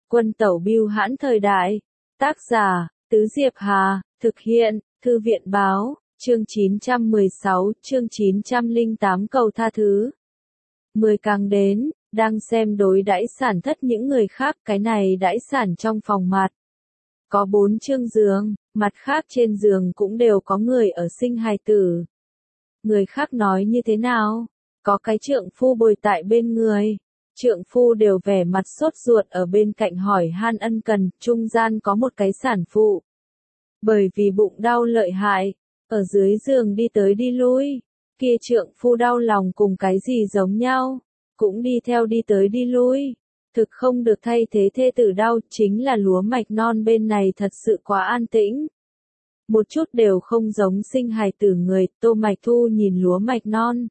Quân tẩu bưu hãn thời đại. Tác giả, Tứ Diệp Hà, thực hiện, Thư viện báo, chương 916, chương 908 cầu tha thứ. 10 càng đến, đang xem đối đãi sản thất những người khác, cái này đãi sản trong phòng mặt. Có 4 chương giường, mặt khác trên giường cũng đều có người ở sinh hài tử. Người khác nói như thế nào? Có cái trượng phu bồi tại bên người. Trượng phu đều vẻ mặt sốt ruột ở bên cạnh hỏi han ân cần, trung gian có một cái sản phụ. Bởi vì bụng đau lợi hại, ở dưới giường đi tới đi lui, kia trượng phu đau lòng cùng cái gì giống nhau, cũng đi theo đi tới đi lui. Thực không được thay thế thê tử đau, chính là lúa mạch non bên này thật sự quá an tĩnh. Một chút đều không giống sinh hài tử người, Tô Mạch Thu nhìn lúa mạch non.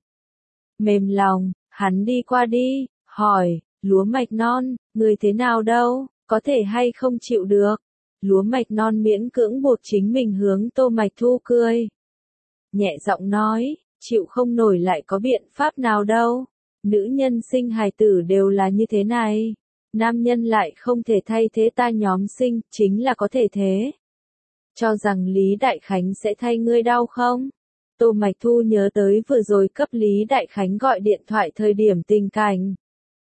Mềm lòng, hắn đi qua đi, hỏi, lúa mạch non, người thế nào đâu, có thể hay không chịu được. Lúa mạch non miễn cưỡng buộc chính mình hướng Tô Mạch Thu cười. Nhẹ giọng nói, chịu không nổi lại có biện pháp nào đâu. Nữ nhân sinh hài tử đều là như thế này. Nam nhân lại không thể thay thế ta nhóm sinh, chính là có thể thế. Cho rằng Lý Đại Khánh sẽ thay ngươi đau không? Tô Mạch Thu nhớ tới vừa rồi cấp Lý Đại Khánh gọi điện thoại thời điểm tình cảnh.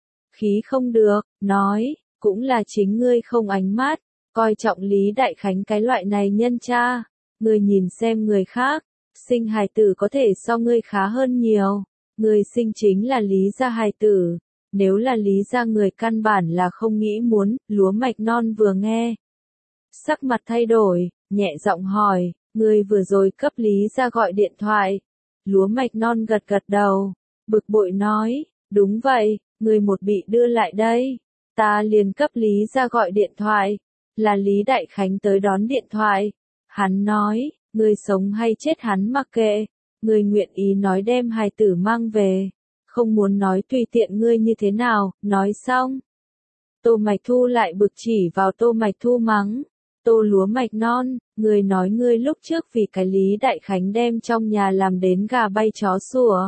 Khí không được, nói, cũng là chính ngươi không ánh mắt, coi trọng Lý Đại Khánh cái loại này nhân cha. Ngươi nhìn xem người khác, sinh hài tử có thể so ngươi khá hơn nhiều. Ngươi sinh chính là Lý gia hài tử. Nếu là Lý gia người căn bản là không nghĩ muốn, lúa mạch non vừa nghe. Sắc mặt thay đổi, nhẹ giọng hỏi, ngươi vừa rồi cấp Lý gia gọi điện thoại. Lúa mạch non gật gật đầu, bực bội nói, đúng vậy, ngươi một bị đưa lại đây. Ta liền cấp Lý gia gọi điện thoại, là Lý Đại Khánh tới đón điện thoại. Hắn nói, ngươi sống hay chết hắn mặc kệ, ngươi nguyện ý nói đem hài tử mang về. Không muốn nói tùy tiện ngươi như thế nào, nói xong. Tô Mạch Thu lại bực chỉ vào Tô Mạch Thu mắng. Tô lúa mạch non, ngươi nói ngươi lúc trước vì cái Lý Đại Khánh đem trong nhà làm đến gà bay chó sủa.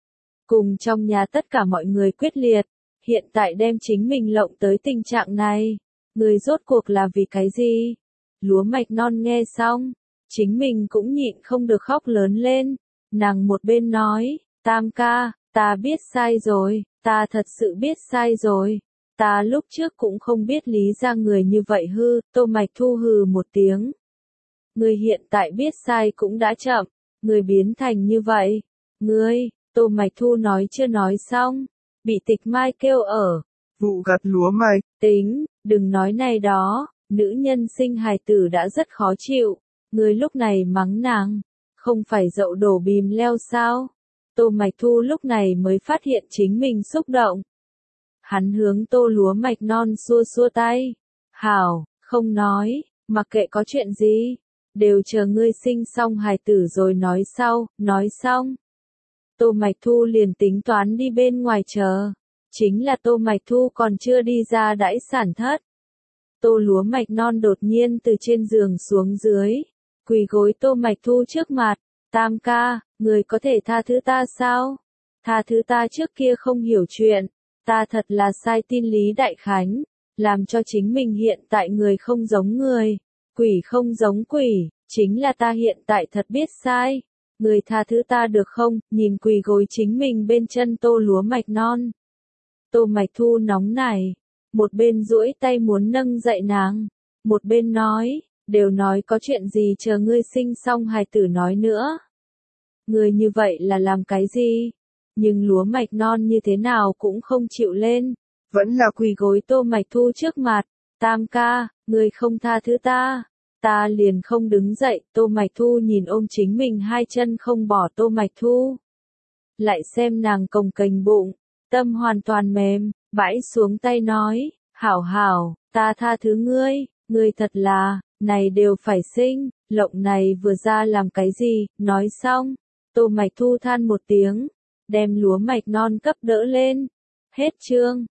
Cùng trong nhà tất cả mọi người quyết liệt, hiện tại đem chính mình lộng tới tình trạng này. Ngươi rốt cuộc là vì cái gì? Lúa mạch non nghe xong, chính mình cũng nhịn không được khóc lớn lên. Nàng một bên nói, Tam ca, ta biết sai rồi, ta thật sự biết sai rồi. Ta lúc trước cũng không biết Lý gia người như vậy hư. Tô Mạch Thu hừ một tiếng. Ngươi hiện tại biết sai cũng đã chậm, ngươi biến thành như vậy. Ngươi, Tô Mạch Thu nói chưa nói xong, bị Tịch Mai kêu ở. Vụ gặt lúa mạch. Tính, đừng nói này đó, nữ nhân sinh hài tử đã rất khó chịu. Ngươi lúc này mắng nàng, không phải dậu đổ bìm leo sao? Tô Mạch Thu lúc này mới phát hiện chính mình xúc động. Hắn hướng Tô lúa mạch non xua xua tay. Hảo, không nói, mặc kệ có chuyện gì, đều chờ ngươi sinh xong hài tử rồi nói sau, nói xong. Tô Mạch Thu liền tính toán đi bên ngoài chờ. Chính là Tô Mạch Thu còn chưa đi ra đãi sản thất. Tô lúa mạch non đột nhiên từ trên giường xuống dưới, quỳ gối Tô Mạch Thu trước mặt. Tam ca, người có thể tha thứ ta sao? Tha thứ ta trước kia không hiểu chuyện. Ta thật là sai tin Lý Đại Khánh, làm cho chính mình hiện tại người không giống người, quỷ không giống quỷ, chính là ta hiện tại thật biết sai. Người tha thứ ta được không? Nhìn quỳ gối chính mình bên chân Tô lúa mạch non. Tô Mạch Thu nóng nảy, một bên duỗi tay muốn nâng dậy nàng, một bên nói, đều nói có chuyện gì chờ ngươi sinh xong hài tử nói nữa. Ngươi như vậy là làm cái gì? Nhưng lúa mạch non như thế nào cũng không chịu lên, vẫn là quỳ gối Tô Mạch Thu trước mặt. Tam ca, ngươi không tha thứ ta, ta liền không đứng dậy. Tô Mạch Thu nhìn ôm chính mình hai chân không bỏ Tô Mạch Thu, lại xem nàng cồng kềnh bụng, tâm hoàn toàn mềm, bãi xuống tay nói, hảo hảo, ta tha thứ ngươi, ngươi thật là, này đều phải sinh, lộng này vừa ra làm cái gì? Nói xong, Tô Mạch Thu than một tiếng, đem lúa mạch non cấp đỡ lên. Hết chương.